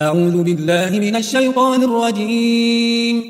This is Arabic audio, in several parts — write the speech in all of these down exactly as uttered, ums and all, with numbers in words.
أعوذ بالله من الشيطان الرجيم.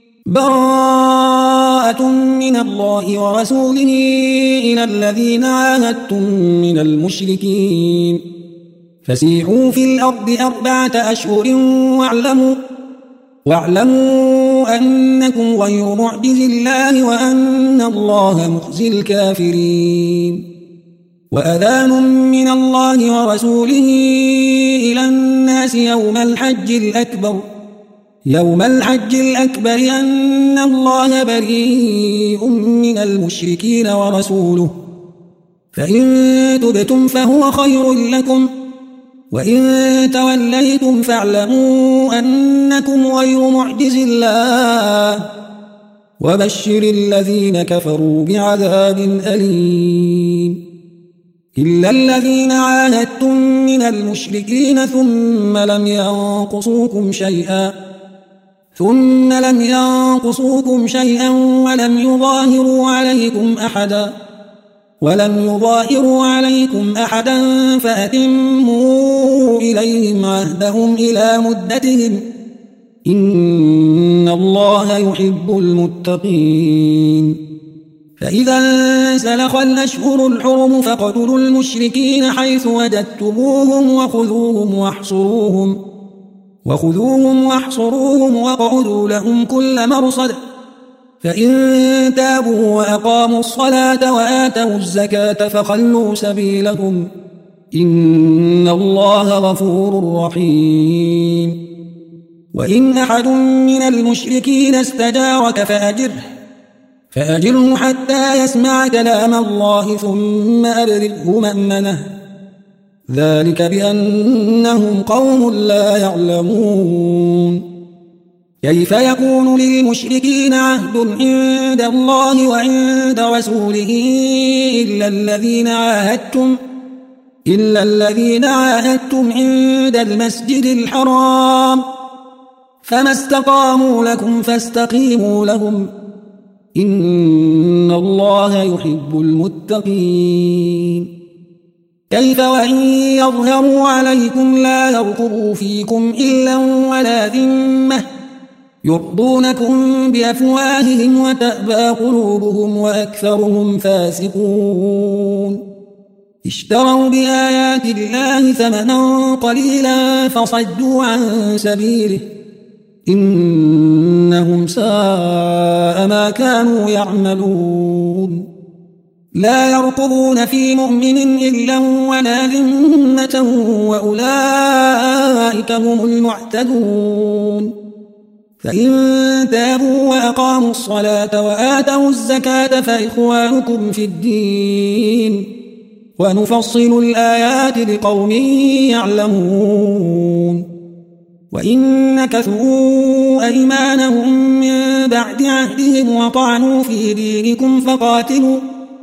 براءة من الله ورسوله إلى الذين عاهدتم من المشركين فسيحوا في الأرض أربعة أشهر واعلموا, واعلموا أنكم غير معجز الله وأن الله مخزي الكافرين. وأذان من الله ورسوله إلى الناس يوم الحج الأكبر يوم الحج الأكبر أن الله بريء من المشركين ورسوله فإن تبتم فهو خير لكم وإن توليتم فاعلموا أنكم غير معجز الله وبشر الذين كفروا بعذاب أليم. إلا الذين عاهدتم من المشركين ثم لم ينقصوكم شيئا ثم لم ينقصوكم شيئا ولم يظاهروا عليكم أحدا ولم يظاهروا عليكم أحدا فأتموا إليهم عهدهم إلى مدتهم إن الله يحب المتقين. فإذا انسلخ الأشهر الحرم فاقتلوا المشركين حيث وجدتموهم وخذوهم واحصروهم وخذوهم واحصروهم واقعدوا لهم كل مرصد فإن تابوا وأقاموا الصلاة وآتوا الزكاة فخلوا سبيلهم إن الله غفور رحيم. وإن أحد من المشركين استجارك فأجره فأجره حتى يسمع كلام الله ثم أبلغه مأمنه ذلك بأنهم قوم لا يعلمون. كيف يكون للمشركين عهد عند الله وعند رسوله إلا الذين عاهدتم إلا الذين عاهدتم عند المسجد الحرام فما استقاموا لكم فاستقيموا لهم إن الله يحب المتقين. كيف وإن يظهروا عليكم لا يرقبوا فيكم إلا ولا ذمة يرضونكم بأفواههم وتأبى قلوبهم وأكثرهم فاسقون. اشتروا بآيات الله ثمنا قليلا فصدوا عن سبيله إنهم ساء ما كانوا يعملون. لا يرقبون في مؤمن إلا ولا ذمة وأولئك هم المعتدون. فإن تابوا وأقاموا الصلاة وآتوا الزكاة فإخوانكم في الدين ونفصل الآيات لقوم يعلمون. وإن نكثوا أيمانهم من بعد عهدهم وطعنوا في دينكم فقاتلوا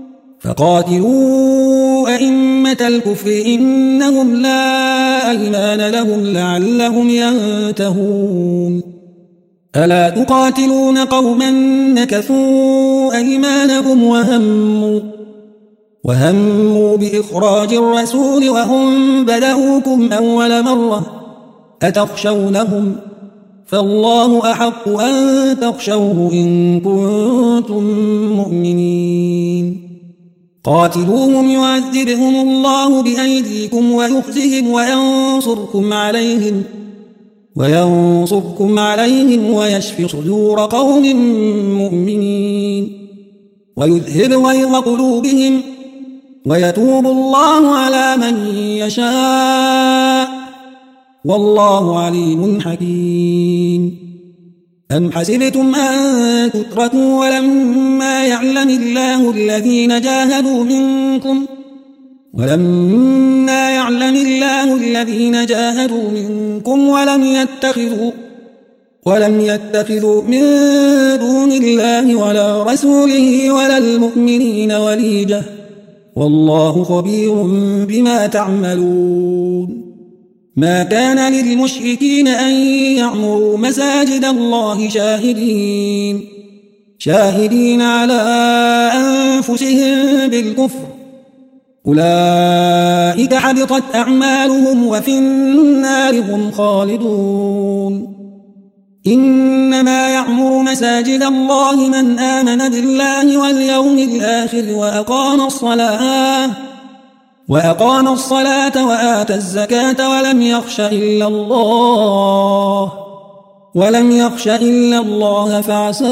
فقاتلوا أئمة الكفر إنهم لا أيمان لهم لعلهم ينتهون. ألا تقاتلون قوما نكثوا أيمانهم وهموا وهموا بإخراج الرسول وهم بدأوكم أول مرة أتخشونهم فالله أحق أن تخشوه إن كنتم مؤمنين. قاتلوهم يعذبهم الله بأيديكم ويخزهم وينصركم عليهم وينصركم عليهم ويشفي صدور قوم مؤمنين ويذهب غيظ قلوبهم ويتوب الله على من يشاء والله عليم حكيم. أم حسبتم أن تتركوا ولما يعلم الله الذين جاهدوا منكم ولما يعلم الله الذين جاهدوا منكم ولم يتخذوا ولم يتخذوا من دون الله ولا رسوله ولا المؤمنين وليجة والله خبير بما تعملون. ما كان للمشركين أن يعمروا مساجد الله شاهدين شاهدين على أنفسهم بالكفر أولئك حبطت أعمالهم وفي النار هم خالدون إنما يعمر مساجد الله من آمن بالله واليوم الآخر وأقام الصلاة وأقام الصلاة وآتى الزكاة ولم يخش إلا الله ولم يخش إلا الله فعسى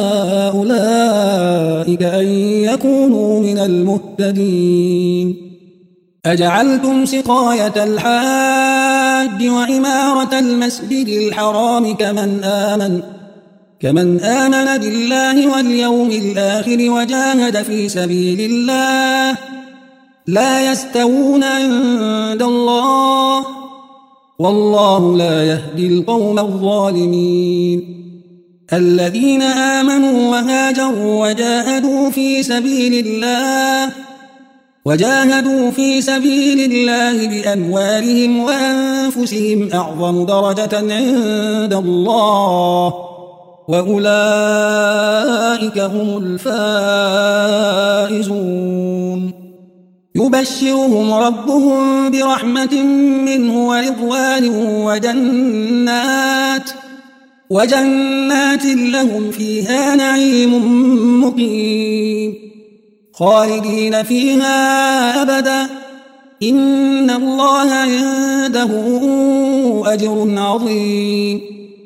أولئك أن يكونوا من المهتدين أجعلتم سقاية الحاج وعمارة المسجد الحرام كمن آمن كمن آمن بالله واليوم الآخر وجاهد في سبيل الله لا يستوون عند الله والله لا يهدي القوم الظالمين الذين آمنوا وهاجروا وجاهدوا في سبيل الله وجاهدوا في سبيل الله بأموالهم وأنفسهم أعظم درجة عند الله وأولئك هم الفائزون يبشرهم ربهم برحمة منه ورضوان وجنات وجنات لهم فيها نعيم مقيم خالدين فيها أبدا إن الله عنده أجر عظيم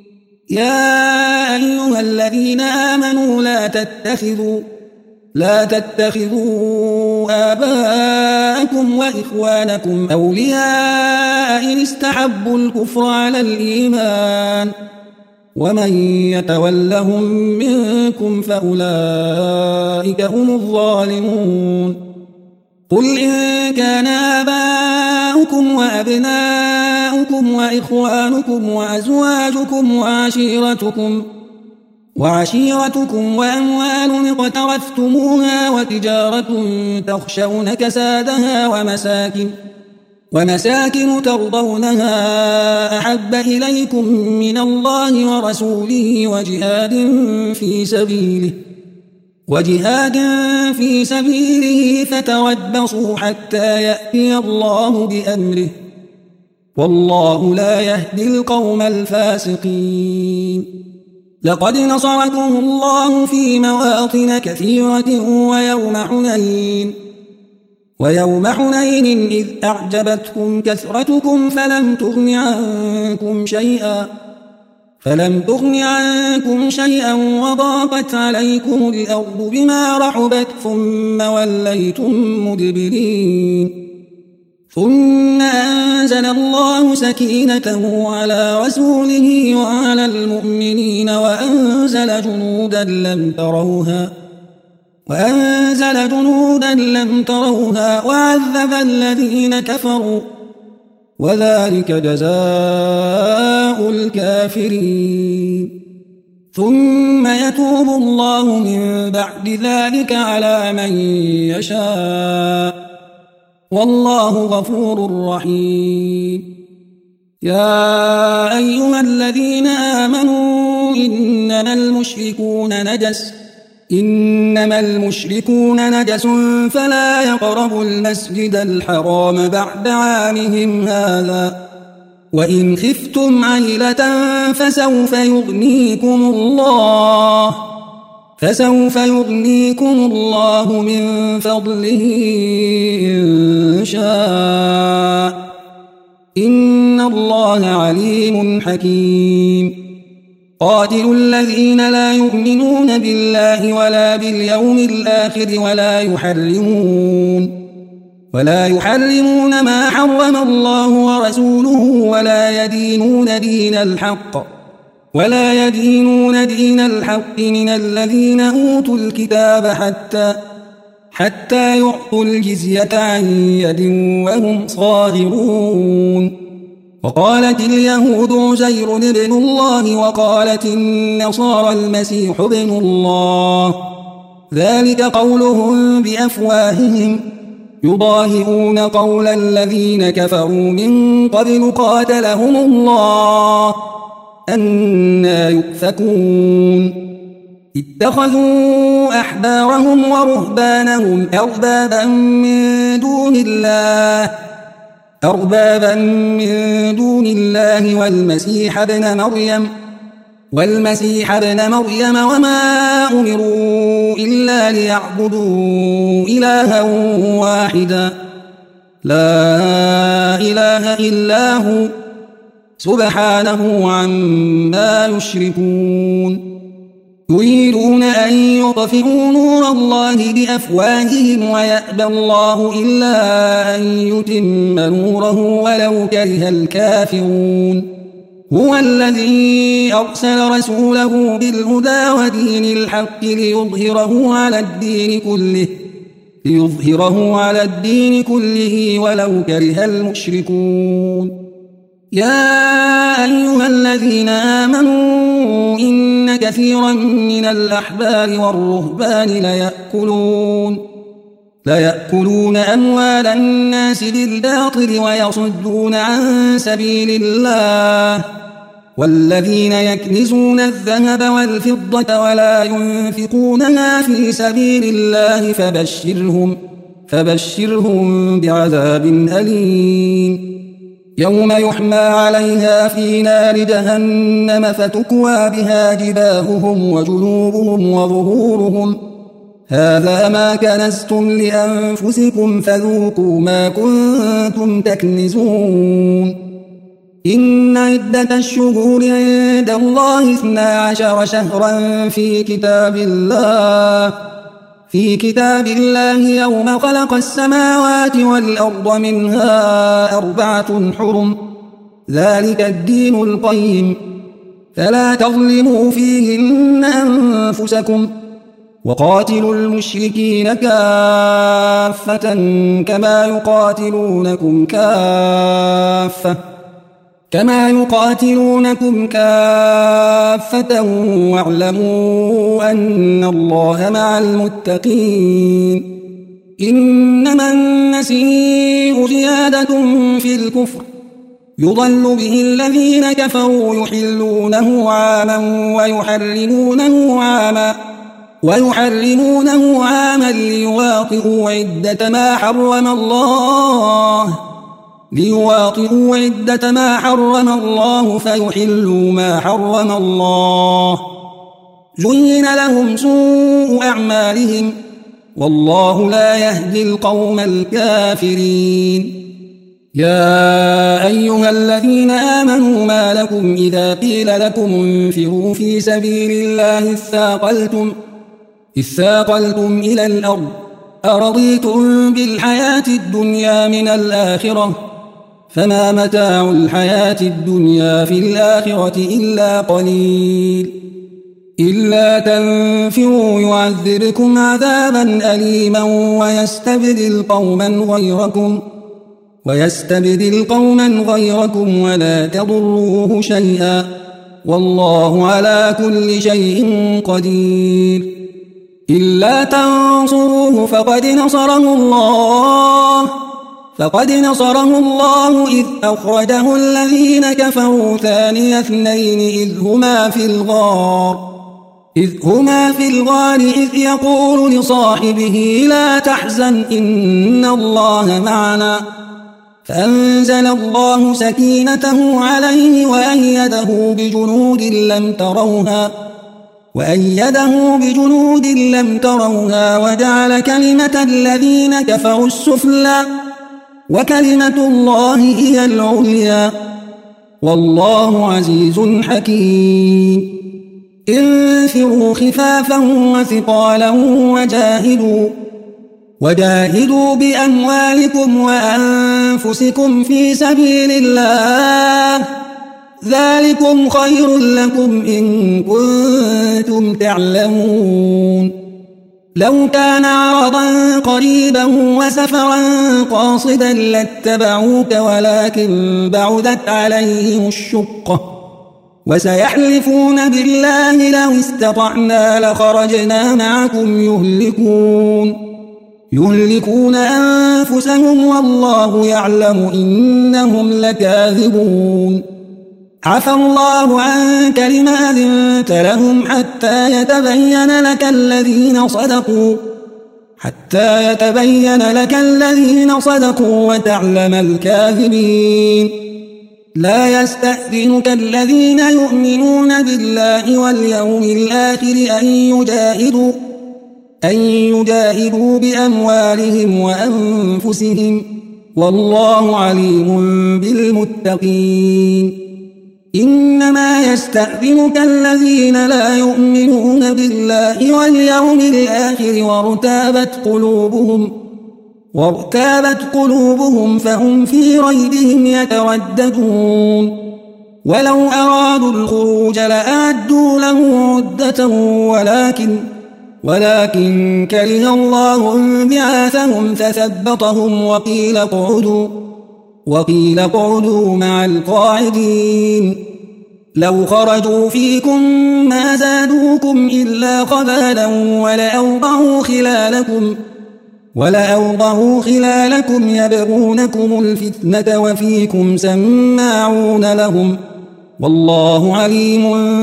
يا أيها الذين آمنوا لا تتخذوا لا تتخذوا آباءكم وإخوانكم أولياء إن استحبوا الكفر على الإيمان ومن يتولهم منكم فأولئك هم الظالمون قل إن كان آباؤكم وأبناؤكم وإخوانكم وأزواجكم وعشيرتكم وعشيرتكم وأموال اقترفتموها وتجارة تخشون كسادها ومساكن ومساكن ترضونها أحب إليكم من الله ورسوله وجهاد في سبيله وجهاد في سبيله فتربصوا حتى يأتي الله بأمره والله لا يهدي القوم الفاسقين لقد نصركم الله في مواطن كثيرة ويوم حنين ويوم حنين إذ أعجبتكم كثرتكم فلم تغن عنكم شيئا فلم تغن عنكم شيئا وضاقت عليكم الأرض بما رحبت ثم وليتم مدبرين ثم أنزل الله سكينته على رسوله وعلى المؤمنين وأنزل جنودا لم تروها وأنزل جنودا لم تروها وعذب الذين كفروا وذلك جزاء الكافرين ثم يتوب الله من بعد ذلك على من يشاء والله غفور رحيم يا أيها الذين آمنوا إنما المشركون نجس إنما المشركون نجس فلا يقربوا المسجد الحرام بعد عامهم هذا وإن خفتم عيلة فسوف يغنيكم الله فسوف يغنيكم الله من فضله إن شاء إن الله عليم حكيم قاتلوا الذين لا يؤمنون بالله ولا باليوم الآخر ولا يحرمون ولا يحرمون ما حرم الله ورسوله ولا يدينون دين الحق ولا يدينون دين الحق من الذين أوتوا الكتاب حتى حتى يعطوا الجزية عن يد وهم صاغرون وقالت اليهود عزير ابن الله وقالت النصارى المسيح ابن الله ذلك قولهم بأفواههم يضاهئون قول الذين كفروا من قبل قاتلهم الله أنى يؤفكون اتخذوا أحبارهم ورهبانهم أربابا من دون الله أربابا من دون الله والمسيح ابن مريم والمسيح ابن مريم وما أمروا إلا ليعبدوا إلها واحدا لا إله إلا هو سبحانه عما يشركون يريدون أن يطفئوا نور الله بأفواههم ويأبى الله إلا أن يتم نوره ولو كره الكافرون هو الذي أرسل رسوله بالهدى ودين الحق ليظهره على الدين كله ليظهره على الدين كله ولو كره المشركون يا أيها الذين آمنوا إن كثيرا من الأحبار والرهبان ليأكلون ليأكلون أموال الناس بالباطل ويصدون عن سبيل الله والذين يكنزون الذهب والفضة ولا ينفقونها في سبيل الله فبشرهم فبشرهم بعذاب أليم يوم يحمى عليها في نار جهنم فتكوى بها جباههم وجنوبهم وظهورهم هذا ما كنزتم لأنفسكم فذوقوا ما كنتم تكنزون إن عدة الشهور عند الله اثنا عشر شهرا في كتاب الله في كتاب الله يوم خلق السماوات والأرض منها أربعة حرم ذلك الدين القيم فلا تظلموا فيهن أنفسكم وقاتلوا المشركين كافة كما يقاتلونكم كافة كما يقاتلونكم كافة واعلموا أن الله مع المتقين إنما النسيء زيادة في الكفر يضل به الذين كفروا يحلونه عاما ويحرمونه عاما ويحرمونه عاما ليواطئوا عدة ما حرم الله ليواطئوا عدة ما حرم الله فيحلوا ما حرم الله زين لهم سوء أعمالهم والله لا يهدي القوم الكافرين يا أيها الذين آمنوا ما لكم إذا قيل لكم انفروا في سبيل الله اثاقلتم اثاقلتم إلى الأرض أرضيتم بالحياة الدنيا من الآخرة فما متاع الحياة الدنيا في الآخرة إلا قليل إلا تنفروا يعذبكم عذابا أليما ويستبدل قوما غيركم ويستبدل قوما غيركم ولا تضروه شيئا والله على كل شيء قدير إلا تنصروه فقد نصره الله فقد نصره الله إذ أخرجه الذين كفروا ثاني اثنين إذ هما في الغار إذ هما في الغار إذ يقول لصاحبه لا تحزن إن الله معنا فأنزل الله سكينته عليه وأيده بجنود لم تروها وأيده بجنود لم تروها وجعل كلمة الذين كفروا السفلى وكلمة الله هي العليا والله عزيز حكيم انفروا خفافا وثقالا وجاهدوا وجاهدوا بأموالكم وأنفسكم في سبيل الله ذلكم خير لكم إن كنتم تعلمون لو كان عرضا قريبا وسفرا قاصدا لاتبعوك ولكن بعدت عليهم الشقة وسيحلفون بالله لو استطعنا لخرجنا معكم يهلكون يهلكون أنفسهم والله يعلم إنهم لكاذبون عفى الله عنك لما أذنت لهم حتى يتبين لك الذين صدقوا حتى يتبين لك الذين صدقوا وتعلم الكاذبين. لا يستأذنك الذين يؤمنون بالله واليوم الآخر أن يجاهدوا أن يجاهدوا بأموالهم وأنفسهم والله عليم بالمتقين. إنما يستأذنك الذين لا يؤمنون بالله واليوم الآخر وارتابت قلوبهم وارتابت قلوبهم فهم في ريبهم يترددون. ولو أرادوا الخروج لأعدوا له عدة ولكن ولكن كره الله بعاثهم فثبطهم وقيل اقعدوا وقيل اقعدوا مع القاعدين. لو خرجوا فيكم ما زادوكم إلا خبالا ولأوضعوا خلالكم ولأوضعوا خلالكم يبغونكم الفتنة وفيكم سماعون لهم والله عليم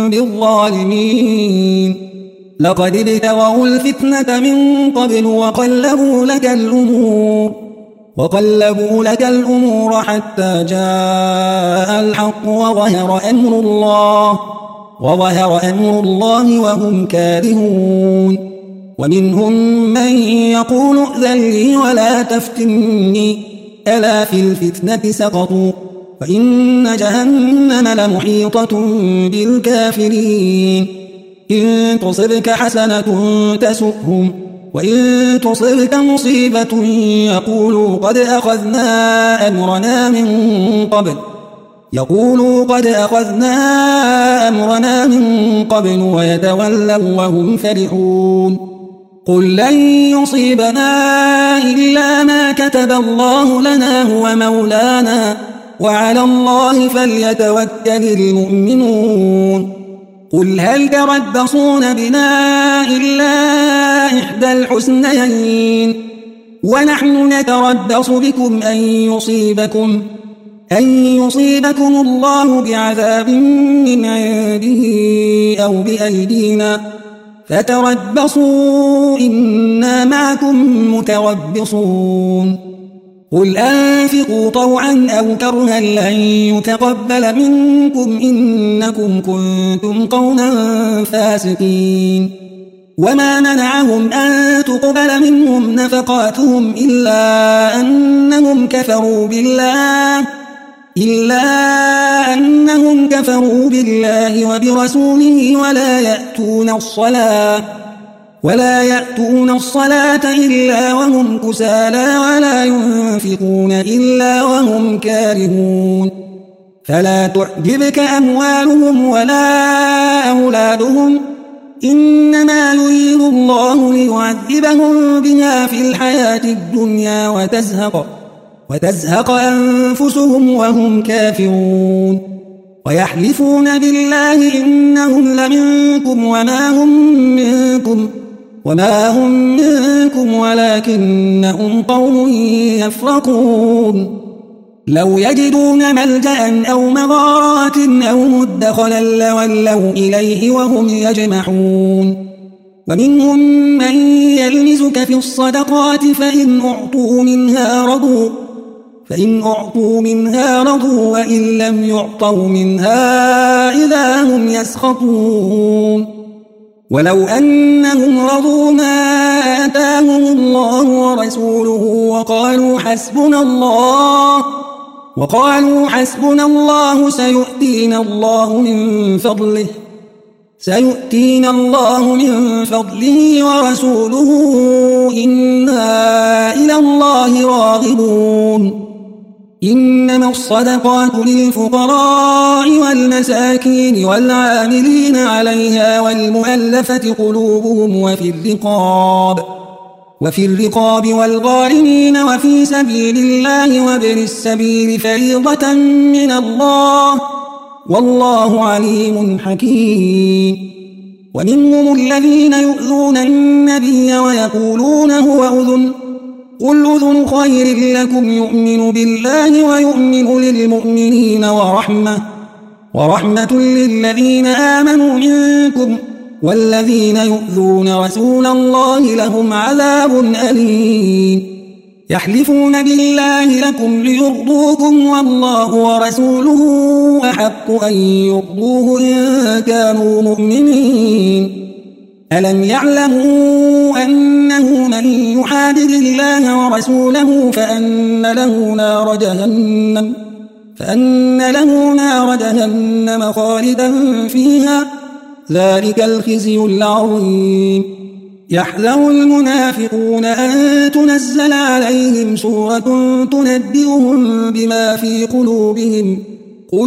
بالظالمين. لقد ابتغوا الفتنة من قبل وقلبوا لك الأمور وقلبوا لك الأمور حتى جاء الحق وظهر أمر الله وظهر أمر الله وهم كارهون. ومنهم من يقول ائذن لي ولا تفتني ألا في الفتنة سقطوا وإن جهنم لمحيطة بالكافرين. إن تصبك حسنة تسؤهم وإن تصبك مصيبة يقولوا قد أخذنا أمرنا من قبل يقولوا قد أخذنا أمرنا من قبل ويتولوا وهم فرحون. قل لن يصيبنا إلا ما كتب الله لنا هو مولانا وعلى الله فليتوكل المؤمنون. قل هل تربصون بنا إلا إحدى الحسنيين ونحن نتربص بكم أن يصيبكم أن يصيبكم الله بعذاب من عنده أو بأيدينا فتربصوا إنا معكم متربصون. قل أنفقوا طوعا أو كرها لن يتقبل منكم إنكم كنتم قوما فاسقين. وما منعهم أن تقبل منهم نفقاتهم إلا أنهم كفروا بالله إلا أنهم كفروا بالله وبرسوله ولا يأتون الصلاة ولا يأتون الصلاة إلا وهم كسالى ولا ينفقون إلا وهم كارهون. فلا تعجبك أموالهم ولا أولادهم إنما يريد الله ليعذبهم بها في الحياة الدنيا وتزهق وتزهق أنفسهم وهم كافرون. ويحلفون بالله إنهم لمنكم وما هم منكم وما هم منكم ولكنهم قوم يفرقون. لو يجدون ملجأ أو مغارات أو مدخلا لولوا إليه وهم يجمحون. ومنهم من يلمزك في الصدقات فإن أعطوا منها رضوا فإن أعطوا منها رضوا وإن لم يعطوا منها إذا هم يسخطون. ولو أنهم رضوا ما آتاهم الله ورسوله وقالوا حسبنا الله وقالوا حسبنا الله سيؤتينا الله من فضله سيؤتينا الله من فضله ورسوله إنا إلى الله راغبون. إنما الصدقات للفقراء والمساكين والعاملين عليها والمؤلفة قلوبهم وفي الرقاب وفي الرقاب والغارمين وفي سبيل الله وابن السبيل فريضة من الله والله عليم حكيم. ومنهم الذين يؤذون النبي ويقولون هو أذن قل أذن خير لكم يؤمن بالله ويؤمن للمؤمنين ورحمة ورحمة للذين آمنوا منكم والذين يؤذون رسول الله لهم عذاب أليم يحلفون بالله لكم ليرضوكم والله ورسوله أحق أن يرضوه إن كانوا مؤمنين ألم يعلموا أنه من يحادد الله ورسوله فأن له نار جهنم فأن له نار جهنم خالدا فيها ذلك الخزي العظيم يحذر المنافقون أن تنزل عليهم سورة تنبئهم بما في قلوبهم قل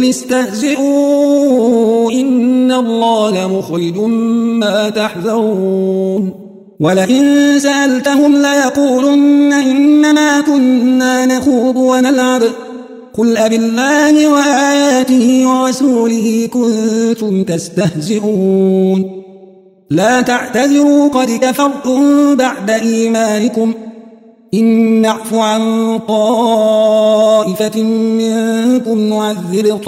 استهزئوا إن الله مخرج ما تحذرون ولئن سألتهم ليقولن إنما كنا نخوض ونلعب قل أبالله وآياته ورسوله كنتم تستهزئون لا تعتذروا قد كفرتم بعد إيمانكم إن نعف عن طائفة منكم نعذب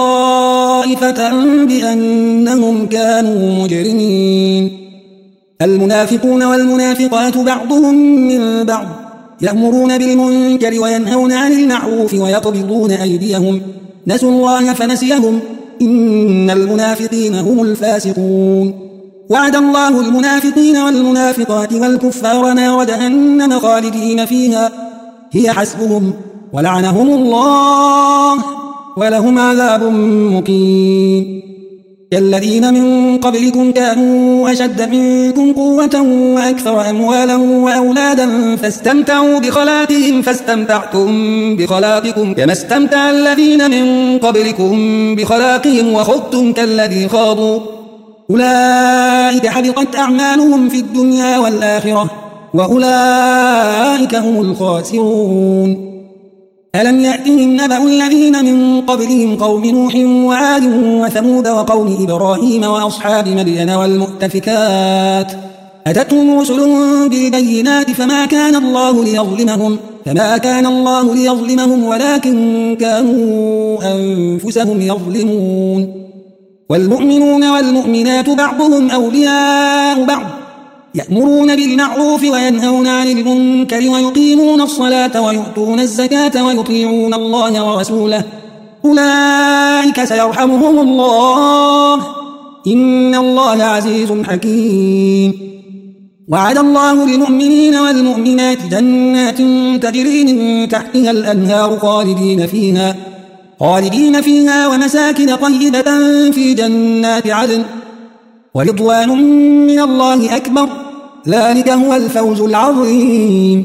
طائفة بأنهم كانوا مجرمين المنافقون والمنافقات بعضهم من بعض يأمرون بالمنكر وينهون عن المعروف ويقبضون أيديهم نسوا الله فنسيهم إن المنافقين هم الفاسقون وعد الله المنافقين والمنافقات والكفار نار جهنم خالدين فيها هي حسبهم ولعنهم الله ولهم عذاب مقيم كالذين من قبلكم كانوا أشد منكم قوة وأكثر أموالا وأولادا فاستمتعوا بخلاقهم فاستمتعتم بخلاقكم كما استمتع الذين من قبلكم بخلاقهم وخضتم كالذي خاضوا أولئك حبطت أعمالهم في الدنيا والآخرة وأولئك هم الخاسرون ألم يأتهم نبأ الذين من قبلهم قوم نوح وعاد وثمود وقوم إبراهيم وأصحاب مدين والمؤتفكات أتتهم رسلهم بالبينات فما كان الله ليظلمهم فما كان الله ليظلمهم ولكن كانوا أنفسهم يظلمون والمؤمنون والمؤمنات بعضهم أولياء بعض يأمرون بالمعروف وينهون عن المنكر ويقيمون الصلاة ويؤتون الزكاة ويطيعون الله ورسوله أولئك سيرحمهم الله إن الله عزيز حكيم وعد الله المؤمنين والمؤمنات جنات تجري من تحتها الأنهار خالدين فيها خالدين فيها ومساكن طيبة في جنات عدن ورضوان من الله أكبر ذلك هو الفوز العظيم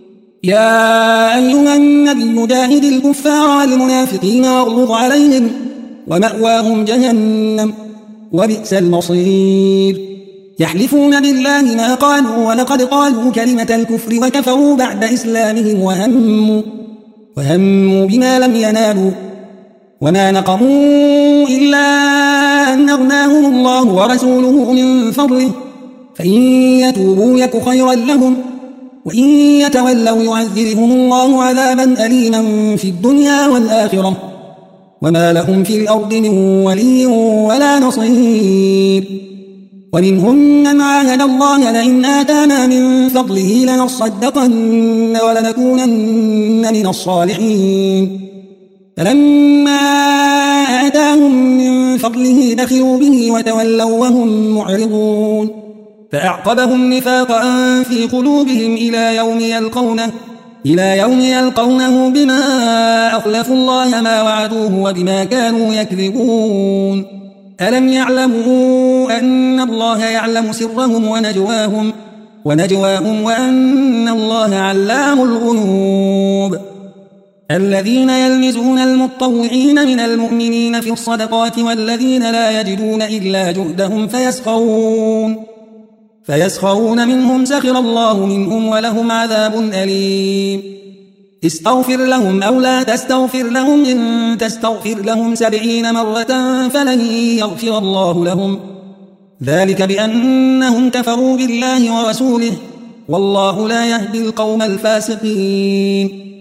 يا أيها النبي جاهد الكفار والمنافقين واغلظ عليهم ومأواهم جهنم وبئس المصير يحلفون بالله ما قالوا ولقد قالوا كلمة الكفر وكفروا بعد إسلامهم وهموا, وهموا بما لم ينالوا وما نقموا إلا أن أغناهم الله ورسوله من فضله فإن يتوبوا يك خيرا لهم وإن يتولوا يعذبهم الله عذابا أليما في الدنيا والآخرة وما لهم في الأرض من ولي ولا نصير ومنهم من عاهد الله لئن آتانا من فضله لنصدقن ولنكونن من الصالحين فلما آتاهم من فضله بخلوا به وتولوا وهم معرضون فأعقبهم نفاقا في قلوبهم إلى يوم يلقونه إلى يوم يلقونه بما أخلفوا الله ما وعدوه وبما كانوا يكذبون ألم يعلموا أن الله يعلم سرهم ونجواهم ونجواهم وأن الله علام الغيوب الذين يلمزون المطوعين من المؤمنين في الصدقات والذين لا يجدون إلا جهدهم فيسخرون فيسخرون منهم سخر الله منهم ولهم عذاب أليم استغفر لهم أو لا تستغفر لهم إن تستغفر لهم سبعين مرة فلن يغفر الله لهم ذلك بأنهم كفروا بالله ورسوله والله لا يهدي القوم الفاسقين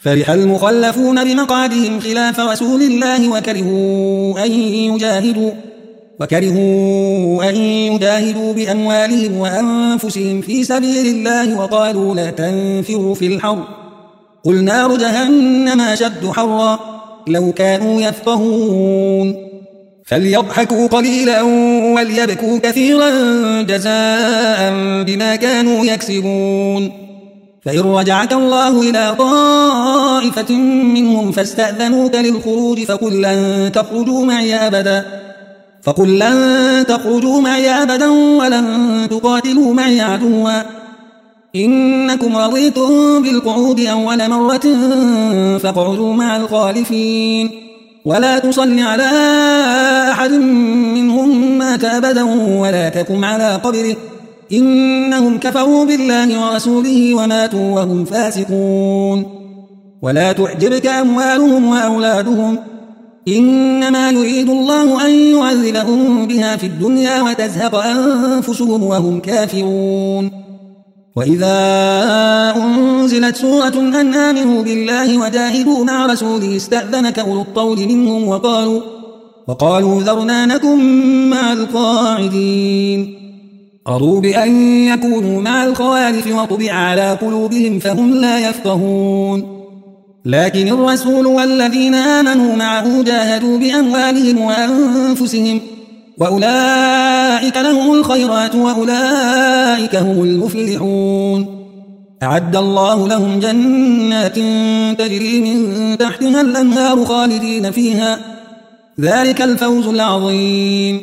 فرح المخلفون بمقعدهم خلاف رسول الله وكرهوا أن يجاهدوا وكرهوا أن يجاهدوا بأموالهم وأنفسهم في سبيل الله وقالوا لا تنفروا في الحر قل نار جهنم أشد حرا لو كانوا يفقهون فليضحكوا قليلا وليبكوا كثيرا جزاء بما كانوا يكسبون فإن رجعك الله إلى طائفة منهم فاستأذنوك للخروج فقل لن تخرجوا معي أبدا فقل لن تخرجوا معي أبدا ولن تقاتلوا معي عدوا إنكم رضيتم بالقعود أول مرة فاقعدوا مع الخالفين ولا تصل على أحد منهم مات أبدا ولا تقم على قبره إنهم كفروا بالله ورسوله وماتوا وهم فاسقون ولا تعجبك أموالهم وأولادهم إنما يريد الله أن يعذبهم بها في الدنيا وتزهق أنفسهم وهم كافرون وإذا أنزلت سورة أن آمنوا بالله وجاهدوا مع رسوله استأذنك أولو الطول منهم وقالوا, وقالوا ذرنا نكن مع القاعدين رضوا بأن يكونوا مع الخوالف وطبع على قلوبهم فهم لا يفقهون لكن الرسول والذين آمنوا معه جاهدوا بأموالهم وأنفسهم وأولئك لهم الخيرات وأولئك هم المفلحون أعد الله لهم جنات تجري من تحتها الأنهار خالدين فيها ذلك الفوز العظيم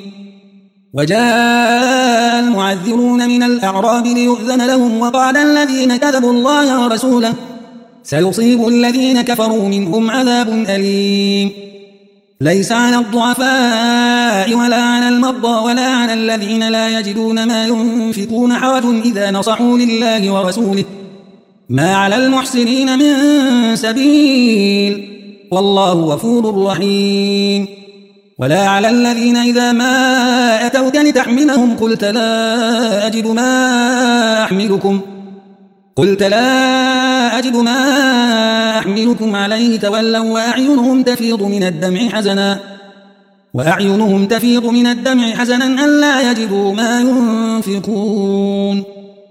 وجاء المعذرون من الأعراب ليؤذن لهم وقال الذين كذبوا الله ورسوله سيصيب الذين كفروا منهم عذاب أليم ليس على الضعفاء ولا على المرضى ولا على الذين لا يجدون ما ينفقون حرج إذا نصحوا لله ورسوله ما على المحسنين من سبيل والله غفور رحيم ولا على الذين إذا ما أتوك لتحملهم قلت لا أجد ما أحملكم قلت لا أجد ما أحملكم عليه تولوا وأعينهم تفيض من الدمع حزنا وأعينهم تفيض من الدمع حزنا أن لا يجدوا ما ينفقون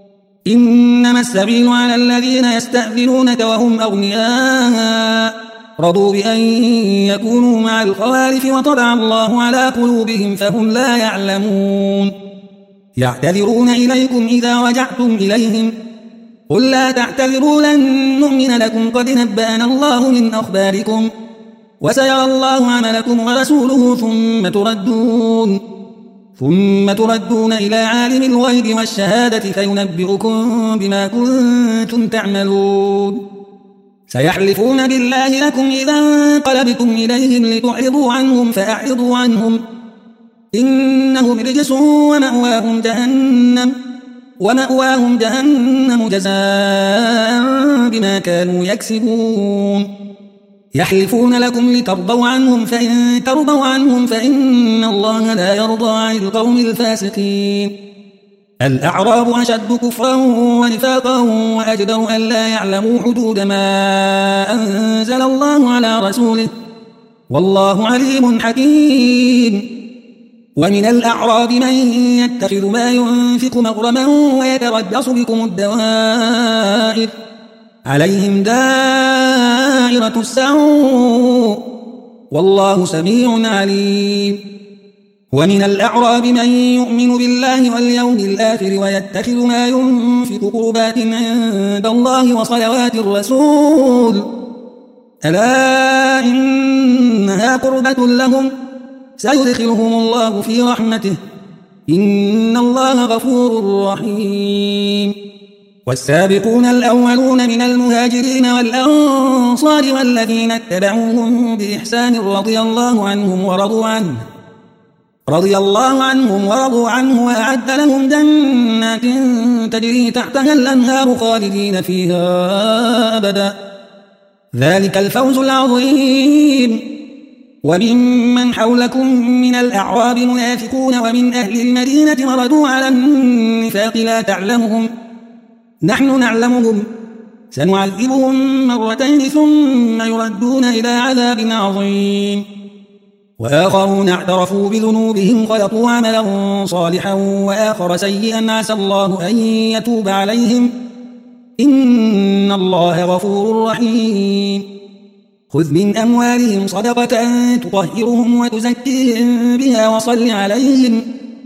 إنما السبيل على الذين يستأذنونك وهم أغنياء رضوا بأن يكونوا مع الخوالف وطبع الله على قلوبهم فهم لا يعلمون يعتذرون إليكم إذا رجعتم إليهم قل لا تعتذروا لن نؤمن لكم قد نبأنا الله من أخباركم وسيرى الله عملكم ورسوله ثم تردون ثم تردون إلى عالم الغيب والشهادة فينبئكم بما كنتم تعملون سيحلفون بالله لكم إذا انقلبتم إليهم لتعرضوا عنهم فأعرضوا عنهم إنهم رجس ومأواهم جهنم ومأواهم جهنم جزاء بما كانوا يكسبون يحلفون لكم لترضوا عنهم فإن ترضوا عنهم فإن الله لا يرضى عن القوم الفاسقين الأعراب أشد كفرا ونفاقا وأجدر أن لا يعلموا حدود ما أنزل الله على رسوله والله عليم حكيم ومن الأعراب من يتخذ ما ينفق مغرما ويتربص بكم الدوائر عليهم دائرة السوء والله سميع عليم ومن الأعراب من يؤمن بالله واليوم الآخر ويتخذ ما ينفق قربات عند الله وصلوات الرسول ألا إنها قربة لهم سيدخلهم الله في رحمته إن الله غفور رحيم والسابقون الأولون من المهاجرين والأنصار والذين اتبعوهم بإحسان رضي الله عنهم ورضوا عنه رضي الله عنهم ورضوا عنه وأعد لهم جنات تجري تحتها الأنهار خالدين فيها أبدا ذلك الفوز العظيم وممن حولكم من الأعراب منافقون ومن أهل المدينة مردوا على النفاق لا تعلمهم نحن نعلمهم سنعذبهم مرتين ثم يردون إلى عذاب عظيم. وآخرون اعترفوا بذنوبهم خلطوا عملا صالحا وآخر سيئا عسى الله أن يتوب عليهم إن الله غفور رحيم. خذ من أموالهم صدقة تطهرهم وتزكيهم بها وصل عليهم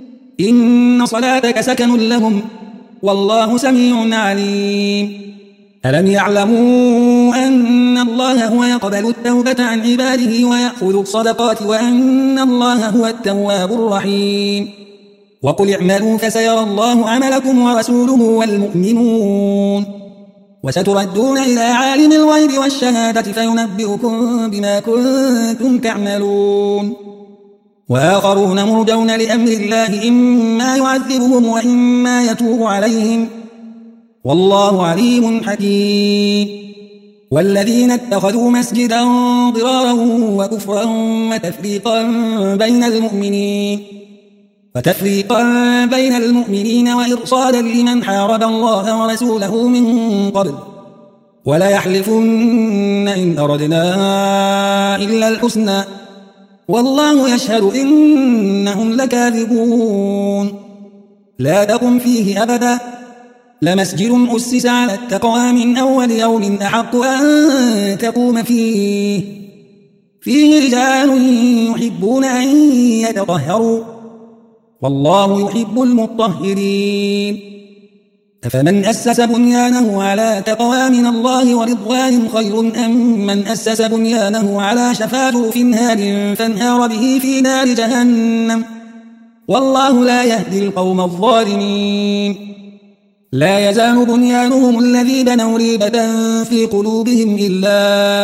إن صلاتك سكن لهم والله سميع عليم. ألم يعلموا أن الله هو يقبل التوبة عن عباده ويأخذ الصدقات وأن الله هو التواب الرحيم. وقل اعملوا فسيرى الله عملكم ورسوله والمؤمنون وستردون إلى عالم الغيب والشهادة فينبئكم بما كنتم تعملون. وآخرون مرجون لأمر الله إما يعذبهم وإما يتوب عليهم والله عليم حكيم. والذين اتخذوا مسجدا ضرارا وكفرا وتفريقا بين المؤمنين وتفريقا بين المؤمنين وإرصادا لمن حارب الله ورسوله من قبل ولا يحلفن إن أردنا إلا الحسنى والله يشهد إنهم لكاذبون. لا تقم فيه أبدا لمسجد أسس على التقوى من أول يوم أحق أن تقوم فيه فيه رجال يحبون أن يتطهروا والله يحب المطهرين. أفمن أسس بنيانه على تقوى من الله ورضوان خير أم من أسس بنيانه على شفا جرف هار فانهار به في نار جهنم والله لا يهدي القوم الظالمين. لا يزال بنيانهم الذي بنوا ريبة في قلوبهم إلا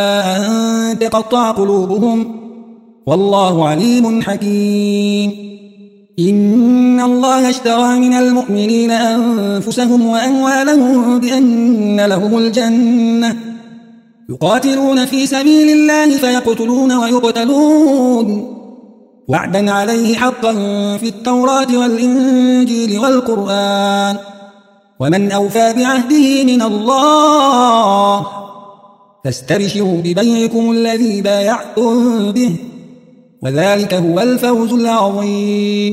أن تقطع قلوبهم والله عليم حكيم. إن الله اشترى من المؤمنين أنفسهم وأموالهم بأن لهم الجنة يقاتلون في سبيل الله فيقتلون ويقتلون وعدا عليه حقا في التوراة والإنجيل والقرآن ومن أوفى بعهده من الله فاستبشروا ببيعكم الذي بايعتم به وذلك هو الفوز العظيم.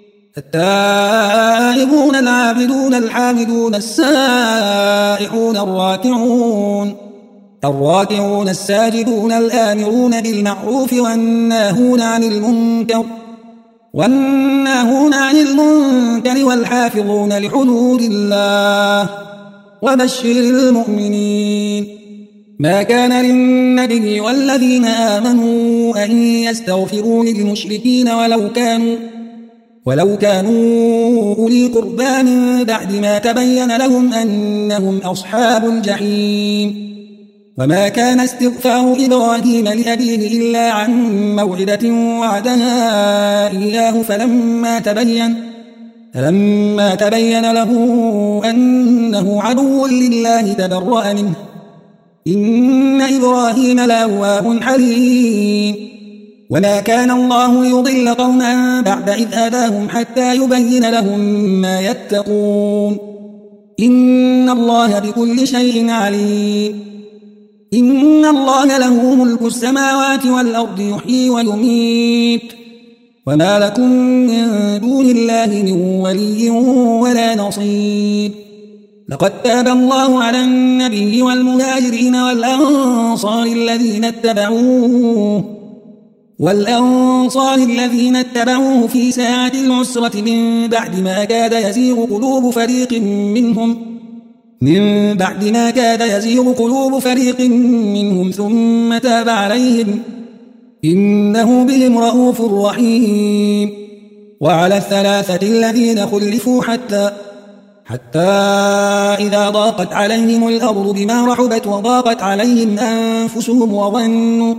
التائبون العابدون الحامدون السائحون الراكعون الراكعون الساجدون الآمرون بالمعروف والناهون عن المنكر والناهون عن المنكر والحافظون لحدود الله وبشر المؤمنين. ما كان للنبي والذين آمنوا أن يستغفروا للمشركين ولو كانوا ولو كانوا أولي قربى من بعد ما تبين لهم أنهم أصحاب الجحيم. وما كان استغفار إبراهيم لأبيه إلا عن موعدة وعدها إياه فلما تبين فلما تبين له أنه عدو لله تبرأ منه إن إبراهيم لأواه حليم. وما كان الله ليضل قوما بعد إذ هداهم حتى يبين لهم ما يتقون إن الله بكل شيء عليم. إن الله له ملك السماوات والأرض يحيي ويميت وما لكم من دون الله من ولي ولا نصير. لقد تاب الله على النبي والمهاجرين والأنصار الذين اتبعوه والأنصار الذين اتبعوه في ساعة العسرة من بعد ما كاد يزيغ قلوب فريق منهم من بعد ما كاد يزيغ قلوب فريق منهم ثم تاب عليهم إنه بهم رؤوف رحيم. وعلى الثلاثة الذين خلفوا حتى حتى إذا ضاقت عليهم الأرض بما رحبت وضاقت عليهم أنفسهم وظنوا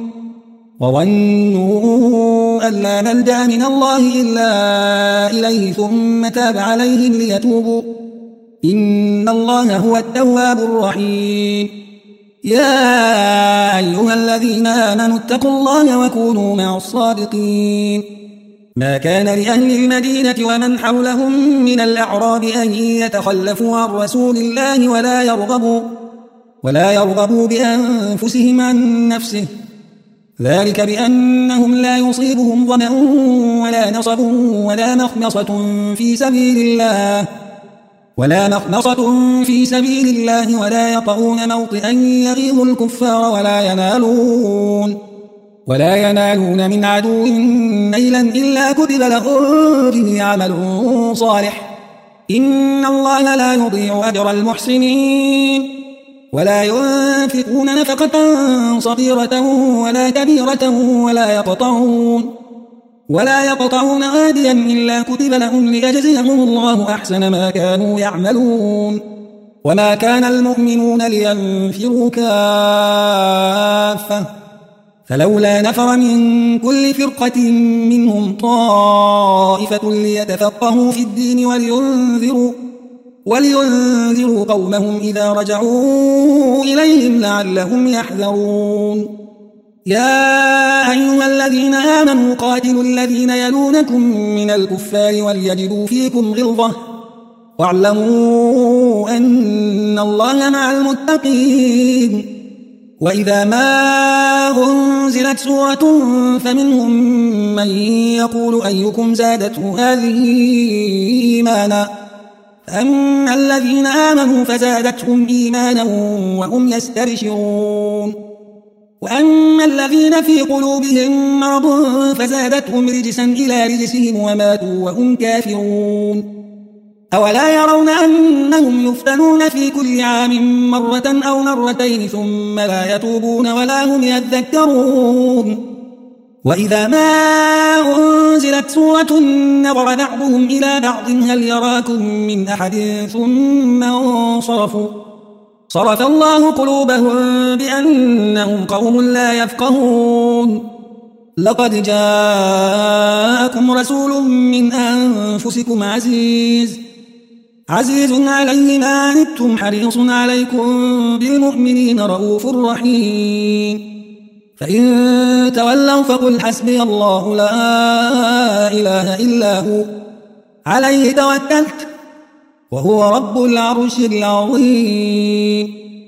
وظنوا أن لا ملجأ من الله إلا إليه ثم تاب عليهم ليتوبوا إن الله هو التواب الرحيم. يا أيها الذين آمنوا اتقوا الله وكونوا مع الصادقين. ما كان لأهل المدينة ومن حولهم من الأعراب أن يتخلفوا عن رسول الله ولا يرغبوا ولا يرغبوا بأنفسهم عن نفسه، ذلك بأنهم لا يصيبهم ظمأ ولا نصب ولا مخمصة في سبيل الله ولا مخمصة في سبيل الله ولا يطؤون موطئا يغيظ الكفار ولا ينالون ولا ينالون من عدو نيلا إلا كتب لهم به عمل صالح، إن الله لا يضيع أجر المحسنين. ولا ينفقون نفقة صغيرة ولا كبيرة ولا يقطعون ولا يقطعون واديا إلا كتب لهم ليجزيهم الله أحسن ما كانوا يعملون. وما كان المؤمنون لينفروا كافة، فلولا نفر من كل فرقة منهم طائفة ليتفقهوا في الدين ولينذروا ولينذروا قومهم إذا رجعوا إليهم لعلهم يحذرون. يا أيها الذين آمنوا قاتلوا الذين يلونكم من الكفار وليجدوا فيكم غلظة واعلموا أن الله مع المتقين. وإذا ما أنزلت سورة فمنهم من يقول أيكم زادته هذه إيمانا، أما الذين آمنوا فزادتهم إيمانا وهم يستبشرون، وأما الذين في قلوبهم مرض فزادتهم رجسا إلى رجسهم وماتوا وهم كافرون. أولا يرون أنهم يفتنون في كل عام مرة أو مرتين ثم لا يتوبون ولا هم يذكرون. وإذا ما أنزلت سورة نظر بعضهم إلى بعض هل يراكم من أحد ثم انصرفوا صرف الله قلوبهم بأنهم قوم لا يفقهون. لقد جاءكم رسول من أنفسكم عزيز عزيز عليه ما عنتم حريص عليكم بالمؤمنين رؤوف رحيم. فإن تولوا فقل حسبي الله لا إله إلا هو عليه توكلت وهو رب العرش العظيم.